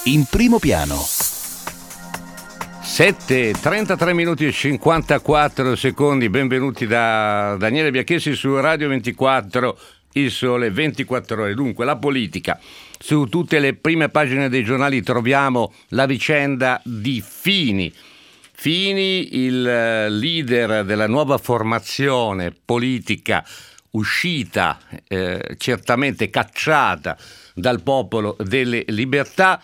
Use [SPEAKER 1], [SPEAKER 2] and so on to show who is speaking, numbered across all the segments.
[SPEAKER 1] in primo piano.
[SPEAKER 2] 7:33 minuti e 54 secondi. Benvenuti da Daniele Biacchessi su Radio 24, Il Sole 24 Ore. Dunque, la politica. Su tutte le prime pagine dei giornali troviamo la vicenda di Fini. Fini, il leader della nuova formazione politica uscita, certamente cacciata dal Popolo delle Libertà,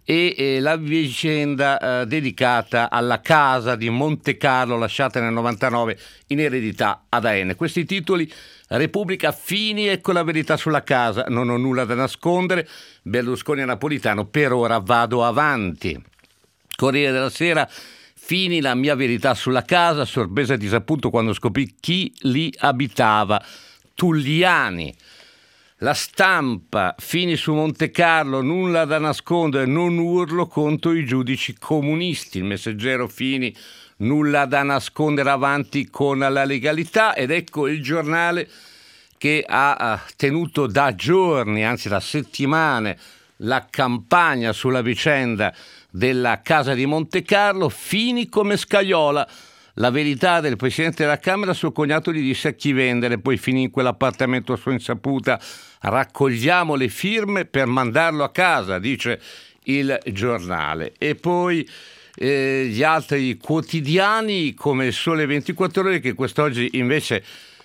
[SPEAKER 2] e la vicenda dedicata alla casa di Montecarlo lasciata nel 99 in eredità ad AN. Questi titoli: Repubblica, Fini, ecco la verità sulla casa, non ho nulla da nascondere, Berlusconi e Napolitano, per ora vado avanti. Corriere della Sera, Fini, la mia verità sulla casa, sorpresa e disappunto quando scoprì chi lì abitava, Tulliani. La Stampa, Fini su Montecarlo, nulla da nascondere, non urlo contro i giudici comunisti. Il Messaggero, Fini, nulla da nascondere, avanti con la legalità. Ed ecco il Giornale che ha tenuto da giorni, anzi da settimane, la campagna sulla vicenda della casa di Montecarlo. Fini come Scajola. La verità del Presidente della Camera: suo cognato gli disse a chi vendere, poi finì in quell'appartamento a sua insaputa. Raccogliamo le firme per mandarlo a casa, dice il Giornale. E poi gli altri quotidiani, come il Sole 24 Ore, che quest'oggi invece,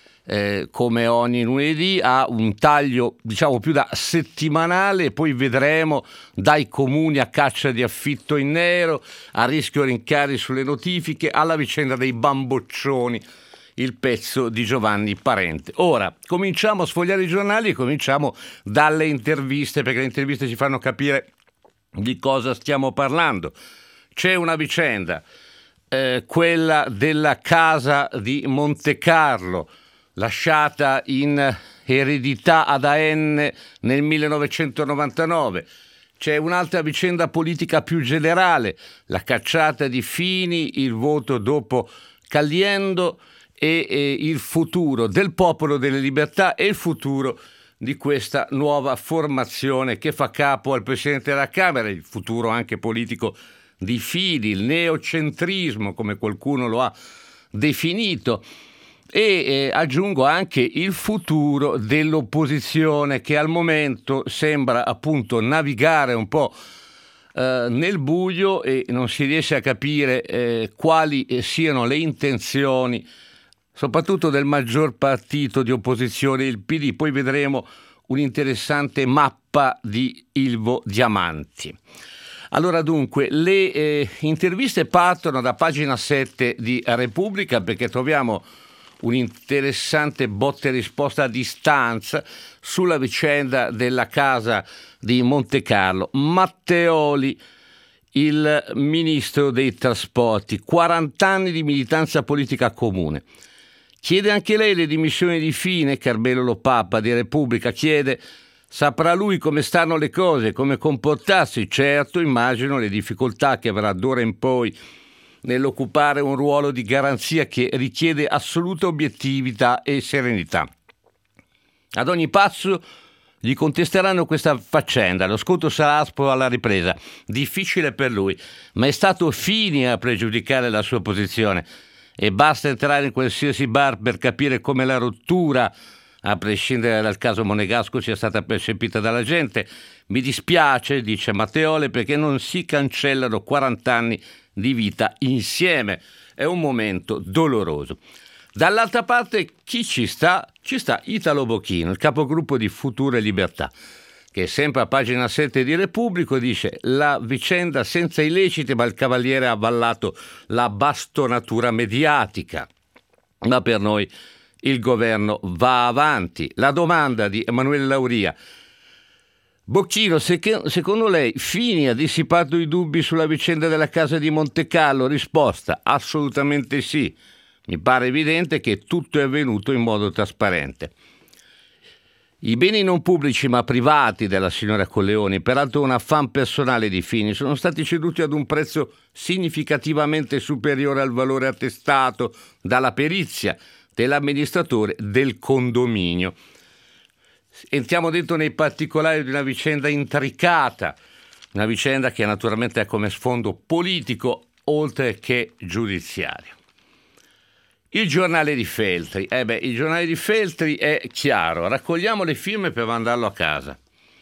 [SPEAKER 2] come ogni lunedì, ha un taglio diciamo più da settimanale. Poi vedremo dai comuni a caccia di affitto in nero, a rischio rincari sulle notifiche, alla vicenda dei bamboccioni, il pezzo di Giovanni Parente. Ora cominciamo a sfogliare i giornali e cominciamo dalle interviste, perché le interviste ci fanno capire di cosa stiamo parlando. C'è una vicenda, quella della casa di Montecarlo, lasciata in eredità ad AN nel 1999. C'è un'altra vicenda politica più generale, la cacciata di Fini, il voto dopo Caliendo e il futuro del Popolo delle Libertà e il futuro di questa nuova formazione che fa capo al Presidente della Camera, il futuro anche politico di Fini, il neocentrismo come qualcuno lo ha definito. E aggiungo anche il futuro dell'opposizione, che al momento sembra appunto navigare un po' nel buio e non si riesce a capire quali siano le intenzioni, soprattutto del maggior partito di opposizione, il PD. Poi vedremo un'interessante mappa di Ilvo Diamanti. Allora dunque, le interviste partono da pagina 7 di Repubblica, perché troviamo un'interessante botta e risposta a distanza sulla vicenda della casa di Montecarlo. Matteoli, il ministro dei trasporti, 40 anni di militanza politica comune. Chiede anche lei le dimissioni di Fini. Carmelo Lopappa di Repubblica chiede: saprà lui come stanno le cose, come comportarsi? Certo, immagino le difficoltà che avrà d'ora in poi nell'occupare un ruolo di garanzia che richiede assoluta obiettività e serenità. Ad ogni passo gli contesteranno questa faccenda, lo scontro sarà aspro alla ripresa, difficile per lui, ma è stato Fini a pregiudicare la sua posizione e basta entrare in qualsiasi bar per capire come la rottura, a prescindere dal caso Monegasco, sia stata percepita dalla gente. Mi dispiace, dice Matteoli, perché non si cancellano 40 anni di vita insieme. È un momento doloroso. Dall'altra parte chi ci sta? Ci sta Italo Bocchino, il capogruppo di Futuro e Libertà, che sempre a pagina 7 di Repubblica dice: la vicenda senza illeciti, ma il Cavaliere ha avallato la bastonatura mediatica. Ma per noi il governo va avanti. La domanda di Emanuele Lauria: Bocchino, secondo lei Fini ha dissipato i dubbi sulla vicenda della casa di Montecarlo? Risposta: assolutamente sì. Mi pare evidente che tutto è avvenuto in modo trasparente. I beni non pubblici ma privati della signora Colleoni, peraltro un affare personale di Fini, sono stati ceduti ad un prezzo significativamente superiore al valore attestato dalla perizia dell'amministratore del condominio. Entriamo dentro nei particolari di una vicenda intricata, Una vicenda che naturalmente ha come sfondo politico oltre che giudiziario. Il giornale di Feltri. Il giornale di Feltri è chiaro, raccogliamo le firme per mandarlo a casa.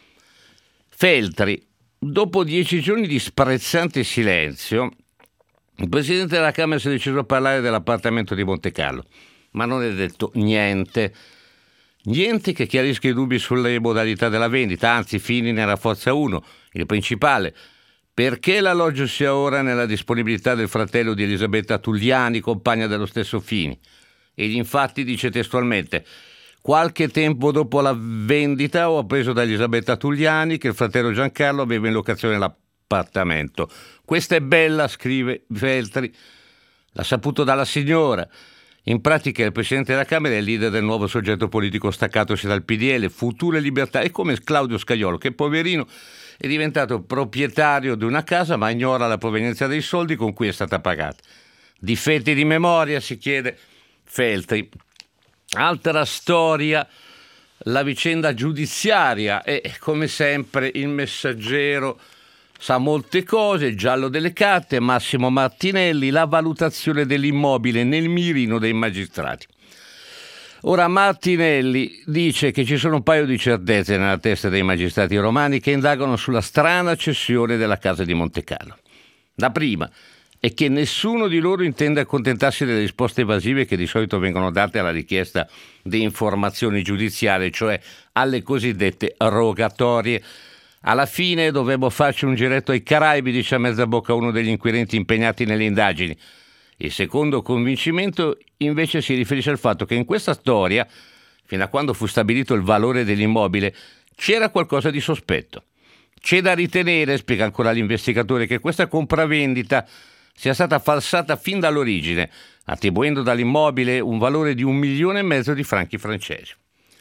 [SPEAKER 2] Feltri, dopo 10 giorni di sprezzante silenzio, il Presidente della Camera si è deciso a parlare dell'appartamento di Montecarlo, ma non è detto niente che chiarisca i dubbi sulle modalità della vendita, anzi Fini ne rafforza uno, il principale. Perché l'alloggio sia ora nella disponibilità del fratello di Elisabetta Tulliani, compagna dello stesso Fini? Egli infatti dice testualmente: qualche tempo dopo la vendita ho appreso da Elisabetta Tulliani che il fratello Giancarlo aveva in locazione l'appartamento. Questa è bella, scrive Feltri, l'ha saputo dalla signora. In pratica il Presidente della Camera è il leader del nuovo soggetto politico staccatosi dal PDL, Future Libertà, è come Claudio Scagliolo, che poverino è diventato proprietario di una casa ma ignora la provenienza dei soldi con cui è stata pagata. Difetti di memoria, si chiede Feltri. Altra storia, la vicenda giudiziaria, e come sempre il Messaggero sa molte cose, il giallo delle carte, Massimo Martinelli, la valutazione dell'immobile nel mirino dei magistrati. Ora Martinelli dice che ci sono un paio di certezze nella testa dei magistrati romani che indagano sulla strana cessione della casa di Montecarlo. La prima è che nessuno di loro intende accontentarsi delle risposte evasive che di solito vengono date alla richiesta di informazioni giudiziarie, cioè alle cosiddette rogatorie. Alla fine dovremmo farci un giretto ai Caraibi, dice a mezza bocca uno degli inquirenti impegnati nelle indagini. Il secondo convincimento invece si riferisce al fatto che in questa storia, fino a quando fu stabilito il valore dell'immobile, c'era qualcosa di sospetto. C'è da ritenere, spiega ancora l'investigatore, che questa compravendita sia stata falsata fin dall'origine, attribuendo dall'immobile un valore di 1,5 milioni di franchi francesi.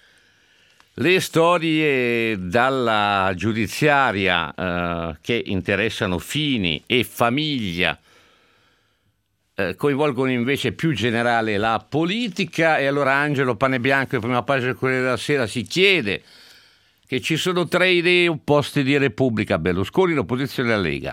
[SPEAKER 2] Le storie dalla giudiziaria che interessano Fini e famiglia coinvolgono invece più generale la politica, e allora Angelo Panebianco, in prima pagina del Corriere della Sera, si chiede che ci sono 3 idee opposte di Repubblica: Berlusconi, l'opposizione e la Lega.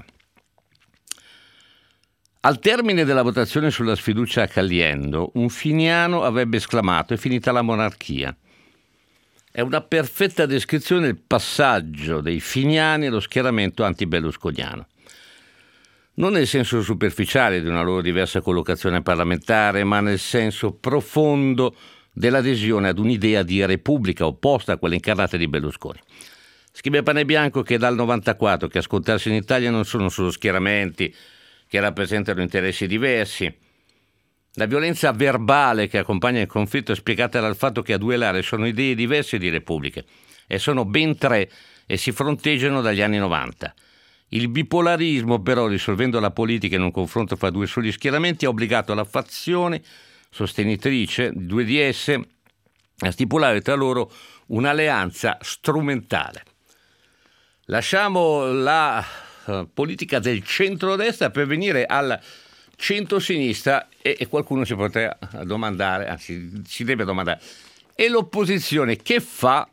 [SPEAKER 2] Al termine della votazione sulla sfiducia a Caliendo, un finiano avrebbe esclamato: è finita la monarchia. È una perfetta descrizione del passaggio dei finiani allo schieramento anti-berlusconiano. Non nel senso superficiale di una loro diversa collocazione parlamentare, ma nel senso profondo dell'adesione ad un'idea di repubblica opposta a quella incarnata di Berlusconi. Scrive Panebianco che dal 94 che a scontarsi in Italia non sono solo schieramenti che rappresentano interessi diversi. La violenza verbale che accompagna il conflitto è spiegata dal fatto che a duellare sono idee diverse di repubbliche, e sono ben 3 e si fronteggiano dagli anni 90. Il bipolarismo, però, risolvendo la politica in un confronto fra 2 soli schieramenti, ha obbligato la fazione sostenitrice di 2 di esse a stipulare tra loro un'alleanza strumentale. Lasciamo la politica del centrodestra per venire al centrosinistra, e qualcuno si potrà domandare, anzi si deve domandare: e l'opposizione che fa?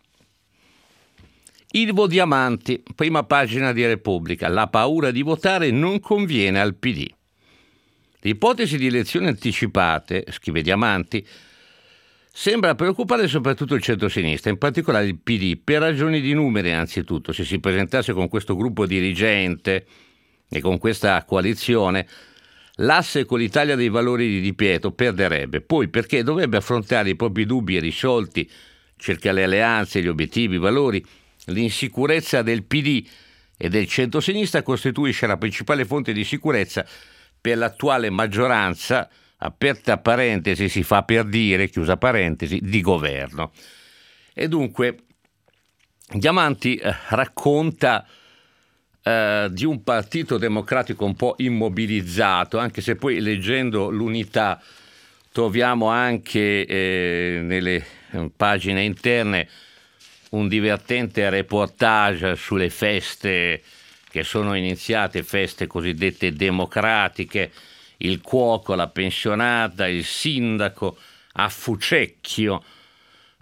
[SPEAKER 2] Ilvo Diamanti, prima pagina di Repubblica: la paura di votare non conviene al PD. L'ipotesi di elezioni anticipate, scrive Diamanti, sembra preoccupare soprattutto il centro-sinistra, in particolare il PD, per ragioni di numeri anzitutto. Se si presentasse con questo gruppo dirigente e con questa coalizione, l'asse con l'Italia dei Valori di Di Pietro perderebbe, poi perché dovrebbe affrontare i propri dubbi irrisolti circa le alleanze, gli obiettivi, i valori. L'insicurezza del PD e del centro-sinistra costituisce la principale fonte di sicurezza per l'attuale maggioranza, aperta parentesi si fa per dire, chiusa parentesi, di governo. E dunque Diamanti racconta di un partito democratico un po' immobilizzato, anche se poi leggendo l'Unità troviamo anche nelle pagine interne un divertente reportage sulle feste che sono iniziate, feste cosiddette democratiche, il cuoco, la pensionata, il sindaco a Fucecchio,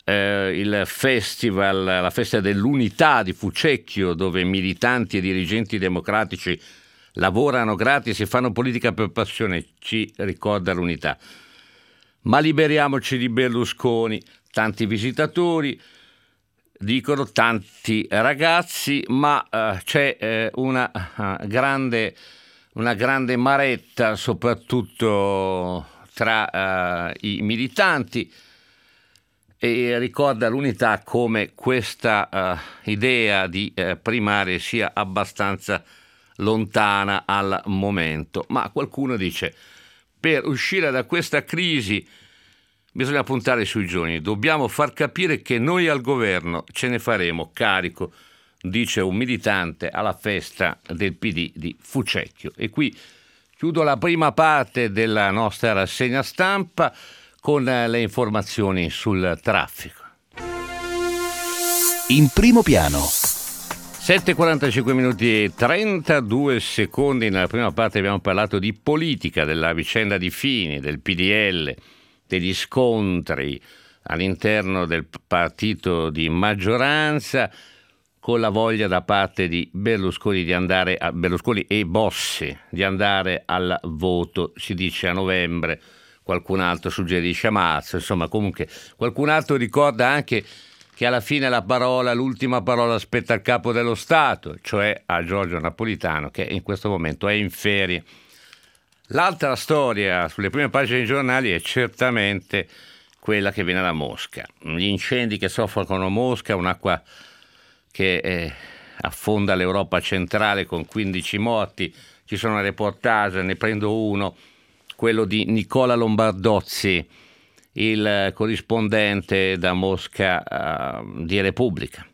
[SPEAKER 2] il festival, la festa dell'unità di Fucecchio, dove militanti e dirigenti democratici lavorano gratis e fanno politica per passione, ci ricorda l'unità. Ma liberiamoci di Berlusconi, tanti visitatori, dicono tanti ragazzi, ma c'è una grande maretta soprattutto tra i militanti, e ricorda l'unità come questa idea di primarie sia abbastanza lontana al momento. Ma qualcuno dice: per uscire da questa crisi bisogna puntare sui giovani, dobbiamo far capire che noi al governo ce ne faremo carico, dice un militante alla festa del PD di Fucecchio. E qui chiudo la prima parte della nostra rassegna stampa con le informazioni sul traffico.
[SPEAKER 1] In primo piano.
[SPEAKER 2] 7:45 minuti e 32 secondi. Nella prima parte abbiamo parlato di politica, della vicenda di Fini, del PDL, degli scontri all'interno del partito di maggioranza, con la voglia da parte di Berlusconi e Bossi di andare al voto, si dice a novembre. Qualcun altro suggerisce a marzo, insomma, comunque qualcun altro ricorda anche che alla fine l'ultima parola spetta al capo dello Stato, cioè a Giorgio Napolitano, che in questo momento è in ferie. L'altra storia sulle prime pagine dei giornali è certamente quella che viene da Mosca. Gli incendi che soffocano Mosca, un'acqua che affonda l'Europa centrale con 15 morti. Ci sono reportage, ne prendo uno, quello di Nicola Lombardozzi, il corrispondente da Mosca di Repubblica.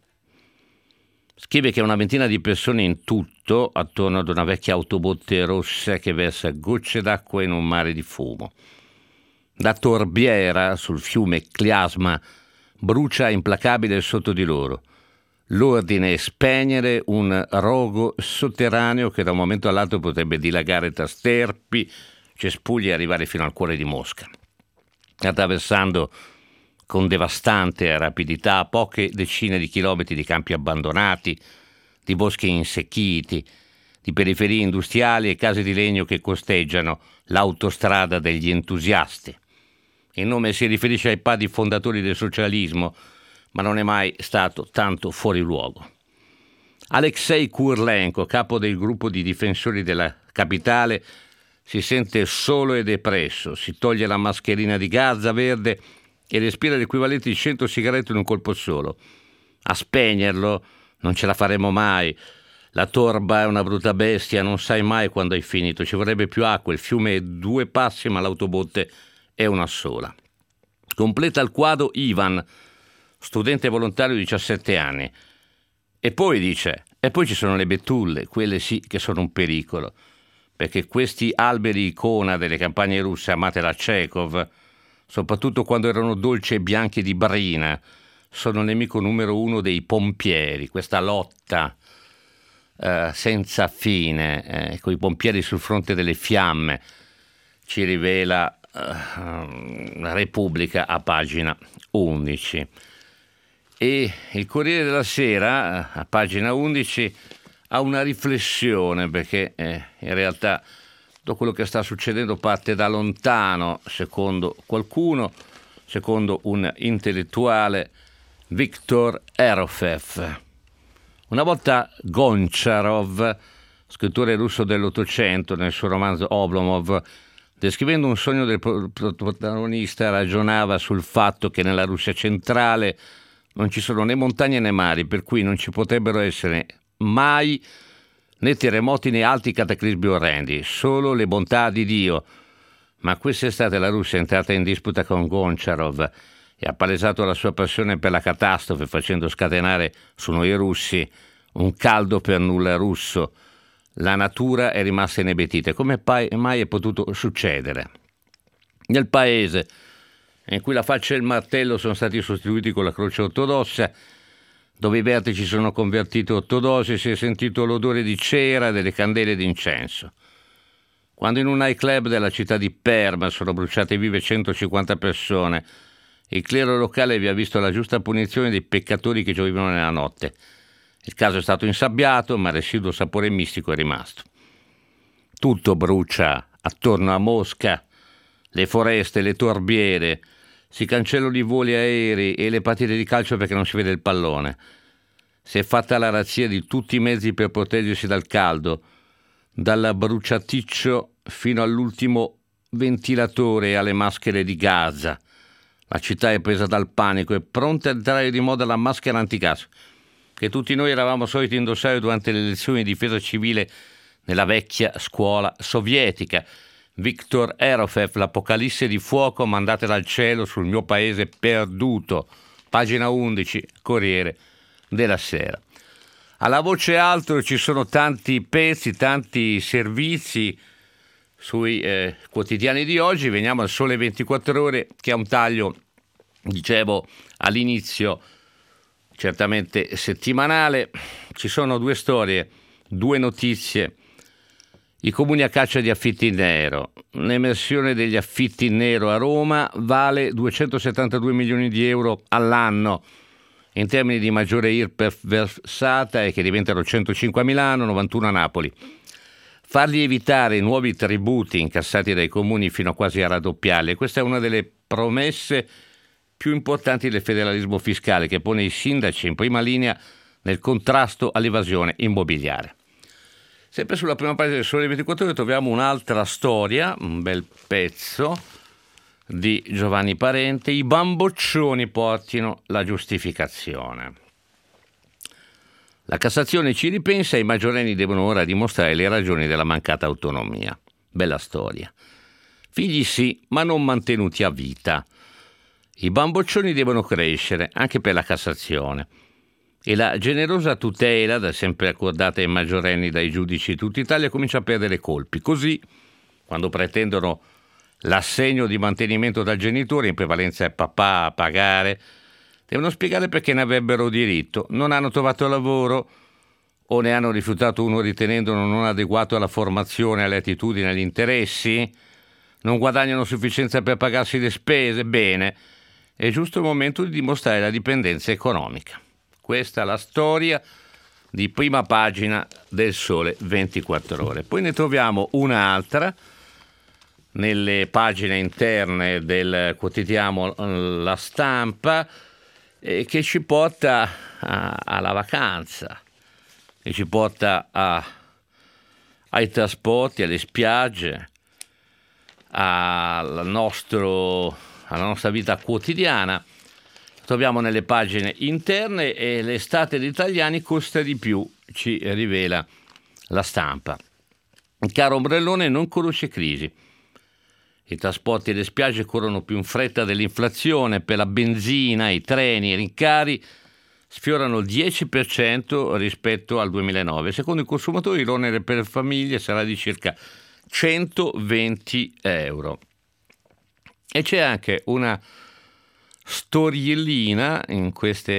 [SPEAKER 2] Scrive che una ventina di persone in tutto attorno ad una vecchia autobotte rossa che versa gocce d'acqua in un mare di fumo. La torbiera sul fiume Kliasma brucia implacabile sotto di loro. L'ordine è spegnere un rogo sotterraneo che da un momento all'altro potrebbe dilagare tra sterpi, cespugli e arrivare fino al cuore di Mosca, attraversando con devastante rapidità poche decine di chilometri di campi abbandonati, di boschi insecchiti, di periferie industriali e case di legno che costeggiano l'autostrada degli entusiasti. Il nome si riferisce ai padri fondatori del socialismo, ma non è mai stato tanto fuori luogo. Alexei Kurlenko, capo del gruppo di difensori della capitale, si sente solo e depresso, si toglie la mascherina di gazza verde e respira l'equivalente di 100 sigarette in un colpo solo. A spegnerlo non ce la faremo mai. La torba è una brutta bestia, non sai mai quando hai finito. Ci vorrebbe più acqua, il fiume è 2 passi ma l'autobotte è una sola. Completa il quadro Ivan, studente volontario di 17 anni. E poi dice, e poi ci sono le betulle, quelle sì che sono un pericolo, perché questi alberi icona delle campagne russe amate da Chekhov, soprattutto quando erano dolci e bianchi di brina, sono nemico numero 1 dei pompieri. Questa lotta senza fine con i pompieri sul fronte delle fiamme ci rivela la Repubblica a pagina 11. E il Corriere della Sera a pagina 11 ha una riflessione, perché in realtà tutto quello che sta succedendo parte da lontano, secondo qualcuno, secondo un intellettuale, Viktor Erofev. Una volta Goncharov, scrittore russo dell'Ottocento, nel suo romanzo Oblomov, descrivendo un sogno del protagonista, ragionava sul fatto che nella Russia centrale non ci sono né montagne né mari, per cui non ci potrebbero essere mai né terremoti né altri cataclismi orrendi, solo le bontà di Dio. Ma quest'estate la Russia è entrata in disputa con Goncharov e ha palesato la sua passione per la catastrofe, facendo scatenare su noi russi un caldo per nulla russo. La natura è rimasta inebetita. Come mai è potuto succedere? Nel paese in cui la faccia e il martello sono stati sostituiti con la croce ortodossa, dove i vertici sono convertiti ortodossi, si è sentito l'odore di cera e delle candele d'incenso. Quando in un nightclub della città di Perm sono bruciate vive 150 persone Il clero locale aveva visto la giusta punizione dei peccatori che giovivano nella notte. Il caso è stato insabbiato, ma il residuo sapore mistico è rimasto. Tutto brucia attorno a Mosca, le foreste, le torbiere, si cancellano i voli aerei e le partite di calcio perché non si vede il pallone. Si è fatta la razzia di tutti i mezzi per proteggersi dal caldo, dal bruciaticcio fino all'ultimo ventilatore e alle maschere di Gaza. La città è presa dal panico e pronta a entrare di moda la maschera antigas, che tutti noi eravamo soliti indossare durante le lezioni di difesa civile nella vecchia scuola sovietica. Viktor Erofev, l'apocalisse di fuoco mandata dal cielo sul mio paese perduto. Pagina 11, Corriere della Sera. Alla voce alto ci sono tanti pezzi, tanti servizi sui quotidiani di oggi. Veniamo al Sole 24 Ore, che ha un taglio, dicevo all'inizio, certamente settimanale. Ci sono due storie, due notizie. I comuni a caccia di affitti in nero. L'emersione degli affitti in nero a Roma vale 272 milioni di euro all'anno in termini di maggiore IRPEF versata, e che diventano 105 a Milano, 91 a Napoli. Fargli evitare i nuovi tributi incassati dai comuni fino a quasi a raddoppiarli. Questa è una delle promesse più importanti del federalismo fiscale, che pone i sindaci in prima linea nel contrasto all'evasione immobiliare. Sempre sulla prima pagina del Sole 24 Ore troviamo un'altra storia, un bel pezzo di Giovanni Parente. I bamboccioni portino la giustificazione. La Cassazione ci ripensa e i maggiorenni devono ora dimostrare le ragioni della mancata autonomia. Bella storia. Figli sì, ma non mantenuti a vita. I bamboccioni devono crescere, anche per la Cassazione. E la generosa tutela, da sempre accordata ai maggiorenni dai giudici di tutta Italia, comincia a perdere colpi. Così, quando pretendono l'assegno di mantenimento dal genitore, in prevalenza è papà a pagare, devono spiegare perché ne avrebbero diritto. Non hanno trovato lavoro o ne hanno rifiutato uno ritenendolo non adeguato alla formazione, alle attitudini, agli interessi? Non guadagnano sufficienza per pagarsi le spese? Bene, è giusto il momento di dimostrare la dipendenza economica. Questa è la storia di prima pagina del Sole 24 Ore. Poi ne troviamo un'altra nelle pagine interne del quotidiano La Stampa, che ci porta alla vacanza, che ci porta ai trasporti, alle spiagge, alla nostra vita quotidiana. Troviamo nelle pagine interne e l'estate degli italiani costa di più, ci rivela La Stampa. Il caro ombrellone non conosce crisi. I trasporti e le spiagge corrono più in fretta dell'inflazione. Per la benzina, i treni, i rincari sfiorano il 10% rispetto al 2009. Secondo i consumatori l'onere per le famiglie sarà di circa 120 euro. E c'è anche una storiellina in questo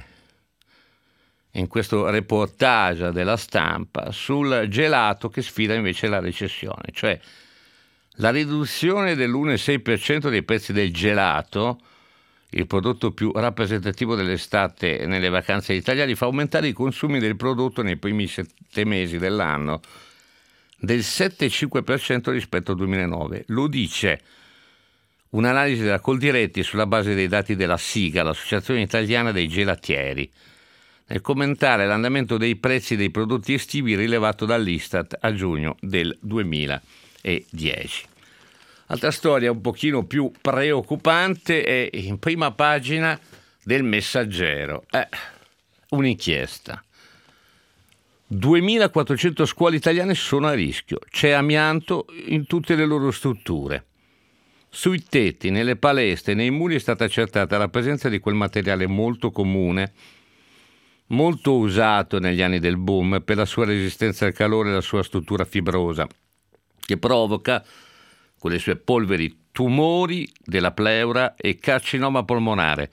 [SPEAKER 2] reportage della Stampa sul gelato che sfida invece la recessione, cioè la riduzione dell'1,6% dei prezzi del gelato, il prodotto più rappresentativo dell'estate nelle vacanze italiane, fa aumentare i consumi del prodotto nei primi 7 mesi dell'anno del 7,5% rispetto al 2009. Lo dice un'analisi della Coldiretti sulla base dei dati della SIGA, l'Associazione Italiana dei Gelatieri, nel commentare l'andamento dei prezzi dei prodotti estivi rilevato dall'Istat a giugno del 2010. Altra storia un pochino più preoccupante è in prima pagina del Messaggero. Un'inchiesta. 2.400 scuole italiane sono a rischio. C'è amianto in tutte le loro strutture. Sui tetti, nelle palestre, nei muri è stata accertata la presenza di quel materiale molto comune, molto usato negli anni del boom per la sua resistenza al calore e la sua struttura fibrosa, che provoca, con le sue polveri, tumori della pleura e carcinoma polmonare.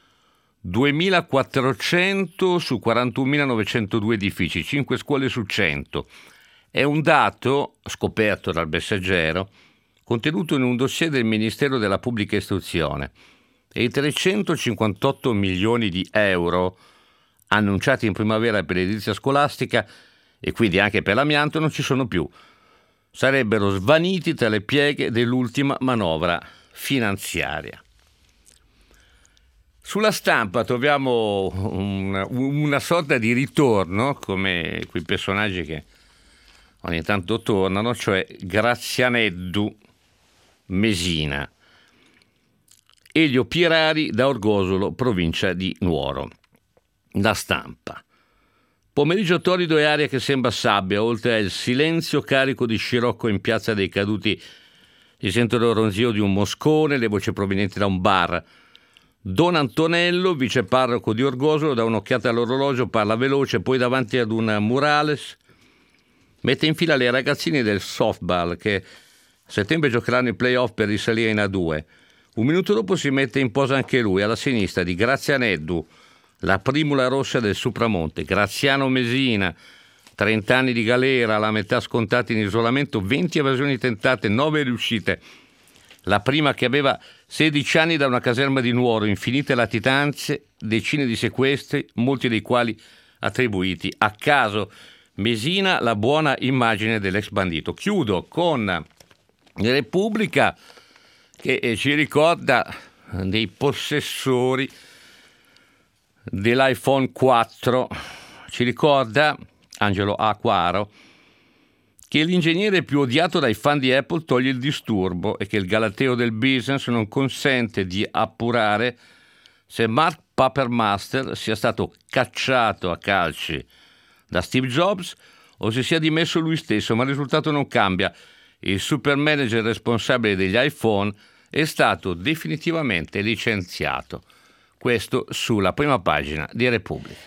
[SPEAKER 2] 2.400 su 41.902 edifici, 5 scuole su 100. È un dato scoperto dal Messaggero, contenuto in un dossier del Ministero della Pubblica Istruzione. e i 358 milioni di euro annunciati in primavera per l'edilizia scolastica e quindi anche per l'amianto non ci sono più. Sarebbero svaniti tra le pieghe dell'ultima manovra finanziaria. Sulla Stampa troviamo una sorta di ritorno, come quei personaggi che ogni tanto tornano, cioè Grazianeddu Mesina, Elio Pierari da Orgosolo, provincia di Nuoro. La Stampa. Pomeriggio torrido e aria che sembra sabbia, oltre al silenzio carico di scirocco in piazza dei Caduti si sentono il ronzio di un moscone, le voci provenienti da un bar. Don Antonello, viceparroco di Orgosolo, dà un'occhiata all'orologio, parla veloce, poi davanti ad un murales mette in fila le ragazzine del softball che a settembre giocheranno i playoff per risalire in A2. Un minuto dopo si mette in posa anche lui, alla sinistra di Grazianeddu, la primula rossa del Supramonte. Graziano Mesina, 30 anni di galera, la metà scontati in isolamento, 20 evasioni tentate, 9 riuscite. La prima che aveva 16 anni da una caserma di Nuoro, infinite latitanze, decine di sequestri, molti dei quali attribuiti a caso. Mesina, la buona immagine dell'ex bandito. Chiudo con Repubblica che ci ricorda dei possessori dell'iPhone 4. Ci ricorda Angelo Acquaro che l'ingegnere più odiato dai fan di Apple toglie il disturbo e che il galateo del business non consente di appurare se Mark Papermaster sia stato cacciato a calci da Steve Jobs o si sia dimesso lui stesso, ma il risultato non cambia. Il super manager responsabile degli iPhone è stato definitivamente licenziato. Questo sulla prima pagina di Repubblica.